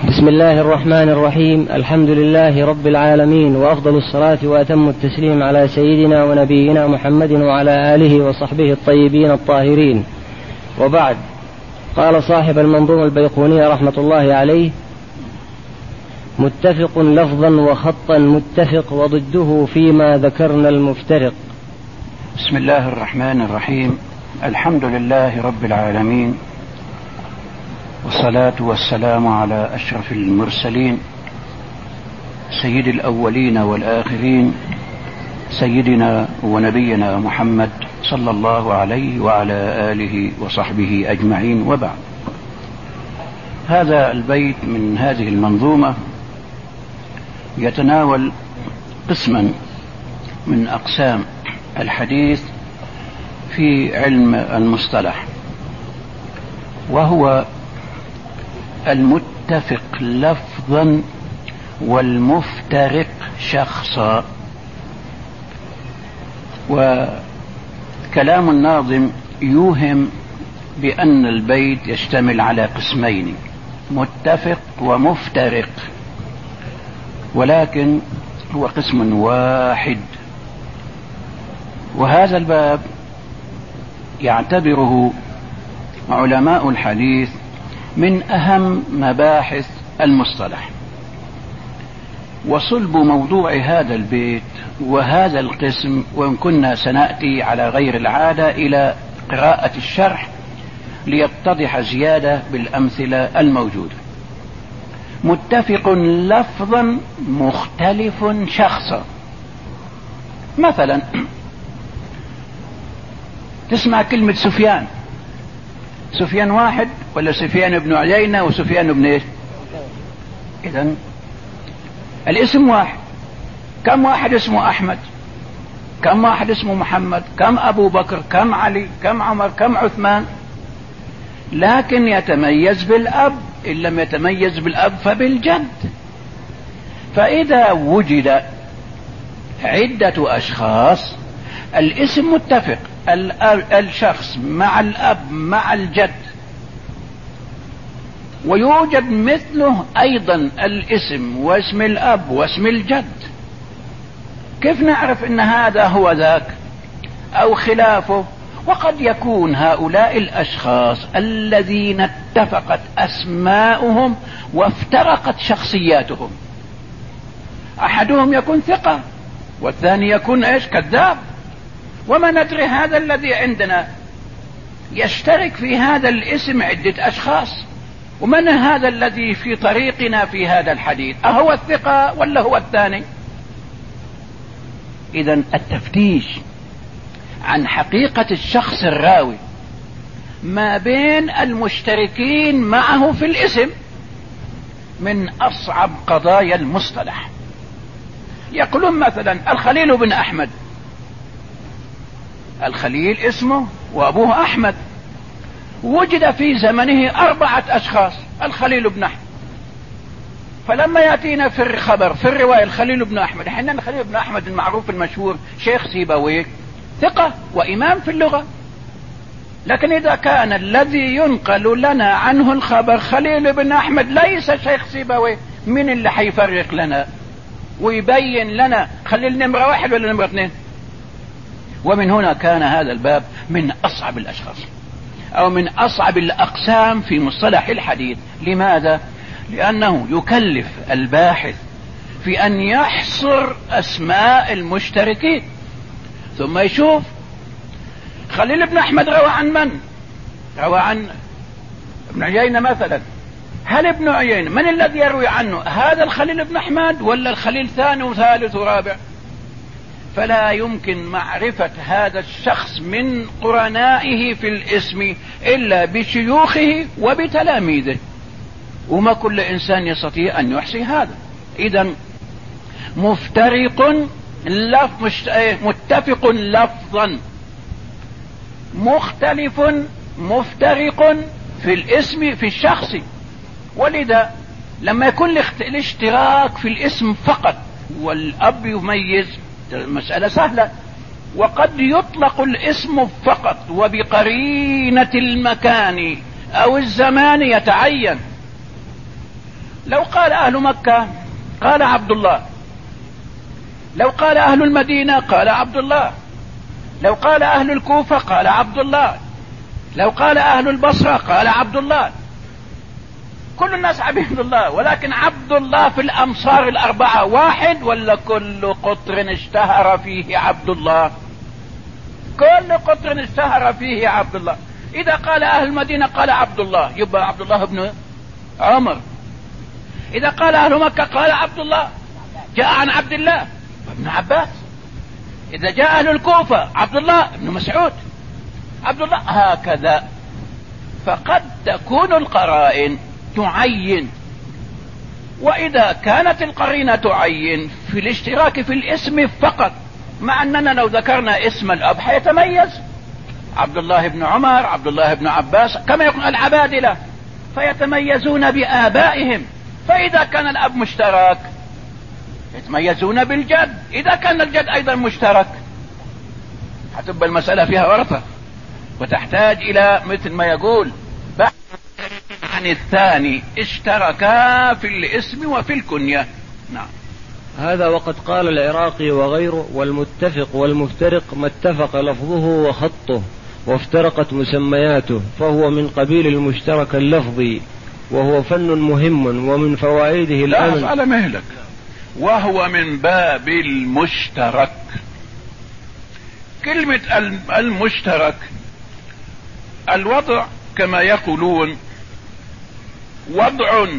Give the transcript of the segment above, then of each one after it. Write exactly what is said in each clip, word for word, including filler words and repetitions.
بسم الله الرحمن الرحيم. الحمد لله رب العالمين، وأفضل الصلاة وأتم التسليم على سيدنا ونبينا محمد وعلى آله وصحبه الطيبين الطاهرين، وبعد. قال صاحب المنظومة البيقونية رحمة الله عليه: متفق لفظا وخطا متفق، وضده فيما ذكرنا المفترق. بسم الله الرحمن الرحيم. الحمد لله رب العالمين، والصلاة والسلام على أشرف المرسلين سيد الأولين والآخرين، سيدنا ونبينا محمد صلى الله عليه وعلى آله وصحبه أجمعين، وبعد. هذا البيت من هذه المنظومة يتناول قسما من أقسام الحديث في علم المصطلح، وهو المتفق لفظا والمفترق شخصا. وكلام الناظم يوهم بأن البيت يشتمل على قسمين، متفق ومفترق، ولكن هو قسم واحد. وهذا الباب يعتبره علماء الحديث من أهم مباحث المصطلح. وصلب موضوع هذا البيت وهذا القسم، وإن كنا سنأتي على غير العادة إلى قراءة الشرح ليتضح زيادة بالأمثلة الموجودة. متفق لفظا مختلف شخصا. مثلا تسمع كلمة سفيان، سفيان واحد ولا سفيان بن عيينة وسفيان بن ايش؟ إذن الاسم واحد. كم واحد اسمه أحمد؟ كم واحد اسمه محمد؟ كم أبو بكر؟ كم علي؟ كم عمر؟ كم عثمان؟ لكن يتميز بالأب، إن لم يتميز بالأب فبالجد. فإذا وجد عدة أشخاص الاسم متفق، الشخص مع الأب مع الجد، ويوجد مثله أيضا الاسم واسم الأب واسم الجد، كيف نعرف أن هذا هو ذاك أو خلافه؟ وقد يكون هؤلاء الأشخاص الذين اتفقت أسماؤهم وافترقت شخصياتهم، أحدهم يكون ثقة والثاني يكون إيش؟ كذاب. وما ندري هذا الذي عندنا يشترك في هذا الاسم عدة أشخاص، ومن هذا الذي في طريقنا في هذا الحديث؟ أهو الثقة ولا هو الثاني؟ إذن التفتيش عن حقيقة الشخص الراوي ما بين المشتركين معه في الاسم من أصعب قضايا المصطلح. يقولون مثلا الخليل بن أحمد، الخليل اسمه وأبوه أحمد، وجد في زمنه أربعة أشخاص الخليل بن أحمد. فلما يأتينا في الخبر في الرواية الخليل بن أحمد، حين الخليل بن أحمد المعروف المشهور شيخ سيبويه ثقة وإمام في اللغة، لكن إذا كان الذي ينقل لنا عنه الخبر خليل بن أحمد ليس شيخ سيبويه، من اللي حيفرق لنا ويبين لنا خليل نمرة واحد ولا نمرة اثنين؟ ومن هنا كان هذا الباب من أصعب الأشخاص أو من أصعب الأقسام في مصطلح الحديث. لماذا؟ لأنه يكلف الباحث في أن يحصر أسماء المشتركين، ثم يشوف خليل بن أحمد روى عن من؟ روى عن ابن عيينة مثلا. هل ابن عيينة من الذي يروي عنه؟ هذا الخليل بن أحمد ولا الخليل ثاني وثالث ورابع؟ فلا يمكن معرفة هذا الشخص من قرنائه في الاسم إلا بشيوخه وبتلاميذه، وما كل إنسان يستطيع أن يحصي هذا. إذن مفترق لفظ، متفق لفظا، مختلف مفترق في الاسم في الشخص. ولذا لما يكون الاشتراك في الاسم فقط والأب يميز، المسألة سهلة. وقد يطلق الاسم فقط وبقرينة المكان أو الزمان يتعين، لو قال أهل مكة قال عبد الله، لو قال أهل المدينة قال عبد الله، لو قال أهل الكوفة قال عبد الله، لو قال أهل البصرة قال عبد الله. كل الناس عبيد الله، ولكن عبد الله في الأمصار الأربعة واحد ولا كل قطر اشتهر فيه عبد الله؟ كل قطر اشتهر فيه عبد الله. إذا قال أهل المدينة قال عبد الله، يبقى عبد الله بن عمر. إذا قال أهل مكة قال عبد الله، جاء عن عبد الله ابن عباس. إذا جاء أهل الكوفة عبد الله ابن مسعود، عبد الله، هكذا. فقد تكون القرائن تعين، وإذا كانت القرينة تعين في الاشتراك في الاسم فقط، مع أننا لو ذكرنا اسم الأب حيتميز عبد الله بن عمر، عبد الله بن عباس، كما يقول العبادلة فيتميزون بآبائهم. فإذا كان الأب مشترك يتميزون بالجد، إذا كان الجد أيضا مشترك هتبقى المسألة فيها ورطة، وتحتاج إلى مثل ما يقول بعد عن الثاني اشتركا في الاسم وفي الكنية. نعم. هذا وقد قال العراقي وغيره: والمتفق والمفترق ما اتفق لفظه وخطه وافترقت مسمياته، فهو من قبيل المشترك اللفظي، وهو فن مهم ومن فوائده الأمن. لا على مهلك، وهو من باب المشترك. كلمة المشترك الوضع كما يقولون وضع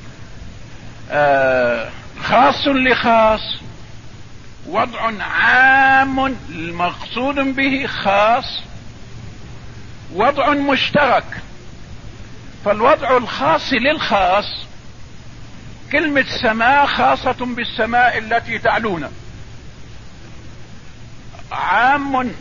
آه خاص لخاص، وضع عام المقصود به خاص، وضع مشترك. فالوضع الخاص للخاص كلمة سماء خاصة بالسماء التي تعلونا، عام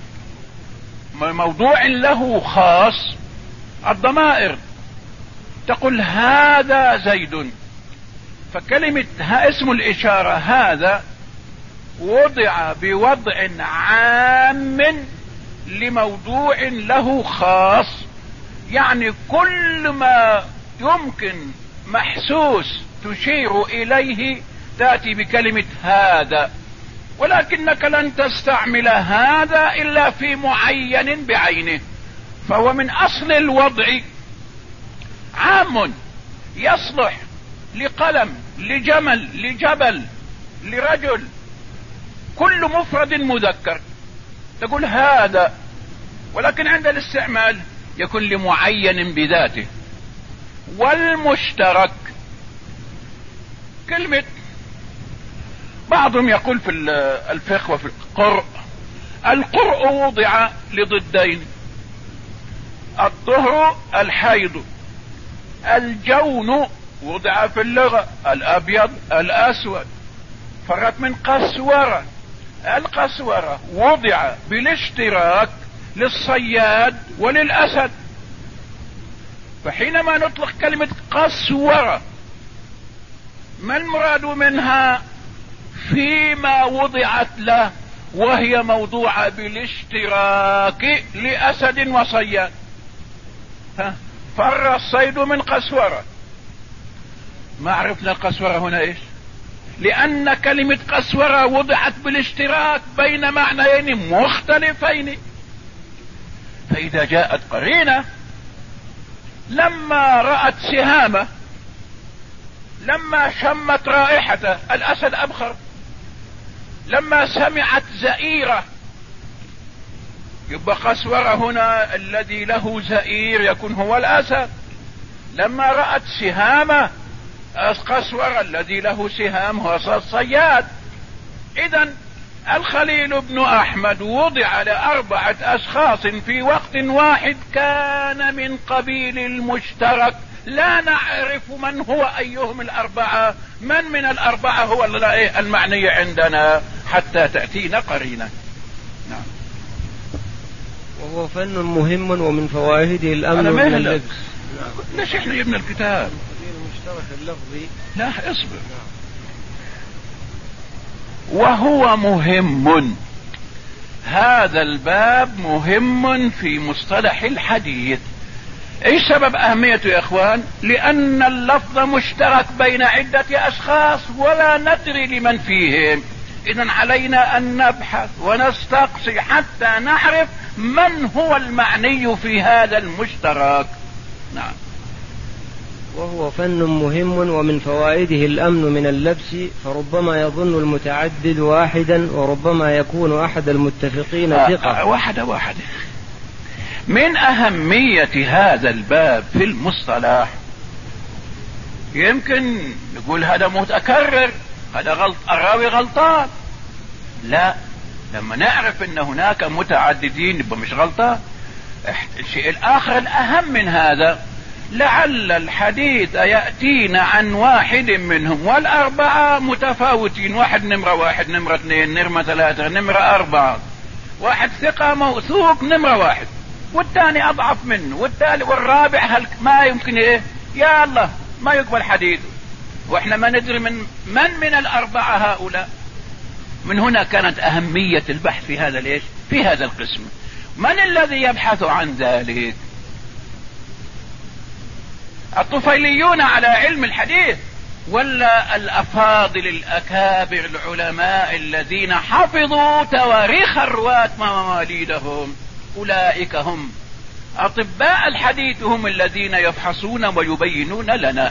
موضوع له خاص الضمائر، تقول هذا زيد. فكلمة اسم الإشارة هذا وضع بوضع عام لموضوع له خاص، يعني كل ما يمكن محسوس تشير إليه تأتي بكلمة هذا، ولكنك لن تستعمل هذا إلا في معين بعينه. فهو من أصل الوضع عام يصلح لقلم، لجمل، لجبل، لرجل، كل مفرد مذكر تقول هذا، ولكن عند الاستعمال يكون لمعين بذاته. والمشترك كلمة بعضهم يقول في الفقه وفي القرء، القرء وضع لضدين: الطهر الحيض. الجون وضع في اللغة الأبيض الأسود، فرت من قسورة. القسورة وضع بالاشتراك للصياد وللأسد. فحينما نطلق كلمة قسورة ما المراد منها؟ فيما وضعت له، وهي موضوعة بالاشتراك لأسد وصياد. فر الصيد من قسورة. ما عرفنا القسورة هنا ايش؟ لأن كلمة قسورة وضعت بالاشتراك بين معنيين مختلفين. فإذا جاءت قرينة لما رأت سهامة، لما شمت رائحته الأسد أبخر، لما سمعت زئيرة، يبقى قسورة هنا الذي له زئير يكون هو الأسد. لما رأت سهامة قسورة الذي له سهام هو الصياد. إذن الخليل بن أحمد وضع لأربعة أشخاص في وقت واحد، كان من قبيل المشترك. لا نعرف من هو أيهم الأربعة، من من الأربعة هو المعني عندنا حتى تأتينا قرينة. نعم. وهو فن مهم ومن فوائده الأمن من اللبس. ليش احنا جبنا الكتاب؟ المشترك اللفظي. لا اصبر. وهو مهم، هذا الباب مهم في مصطلح الحديث، ايش سبب اهميته يا اخوان؟ لان اللفظ مشترك بين عدة اشخاص ولا ندري لمن فيهم. اذا علينا ان نبحث ونستقصي حتى نعرف من هو المعني في هذا المشترك. نعم. وهو فن مهم، ومن فوائده الأمن من اللبس، فربما يظن المتعدد واحدا وربما يكون أحد المتفقين ثقة. واحدة واحدة. من أهمية هذا الباب في المصطلح، يمكن نقول هذا متكرر، هذا غلط، الراوي غلطان. لا، لما نعرف ان هناك متعددين يبقى مش غلطان. الشيء الآخر الأهم من هذا، لعل الحديث يأتينا عن واحد منهم والأربعة متفاوتين، واحد نمرة واحد، نمرة اثنين، نمرة ثلاثة، نمرة أربعة، واحد ثقة موثوق نمرة واحد، والثاني أضعف منه، والثالث والرابع هل ما يمكن إيه؟ يا الله ما يقبل حديثه، وإحنا ما ندري من من من الأربعة هؤلاء. من هنا كانت أهمية البحث في هذا الإيش؟ في هذا القسم. من الذي يبحث عن ذلك؟ الطفيليون على علم الحديث، ولا الأفاضل الأكابر العلماء الذين حفظوا تواريخ الرواة ومواليدهم؟ أولئك هم أطباء الحديث، هم الذين يفحصون ويبينون لنا.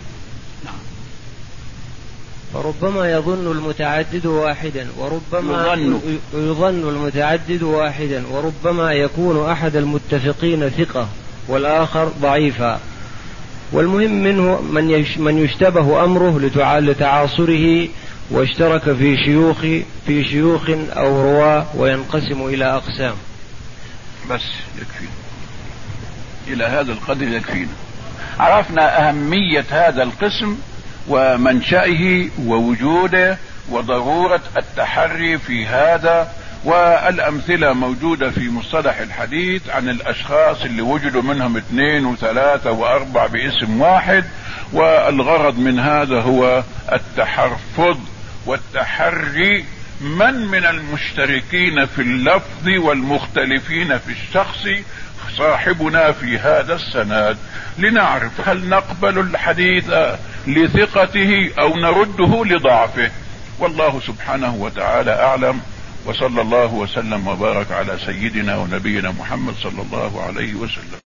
فربما يظن المتعدد واحدا وربما يظن, يظن المتعدد واحدا وربما يكون أحد المتفقين ثقة والآخر ضعيفا. والمهم منه من يشتبه أمره لتعاصره واشترك في شيوخ في شيوخ أو رواة، وينقسم إلى أقسام. بس يكفي إلى هذا القدر يكفينا. عرفنا أهمية هذا القسم ومنشأه ووجوده وضرورة التحري في هذا، والأمثلة موجودة في مصطلح الحديث عن الأشخاص اللي وجدوا منهم اثنين وثلاثة وأربع باسم واحد. والغرض من هذا هو التحرفظ والتحري من من المشتركين في اللفظ والمختلفين في الشخص صاحبنا في هذا السند، لنعرف هل نقبل الحديث لثقته أو نرده لضعفه. والله سبحانه وتعالى أعلم، وصلى الله وسلم وبارك على سيدنا ونبينا محمد صلى الله عليه وسلم.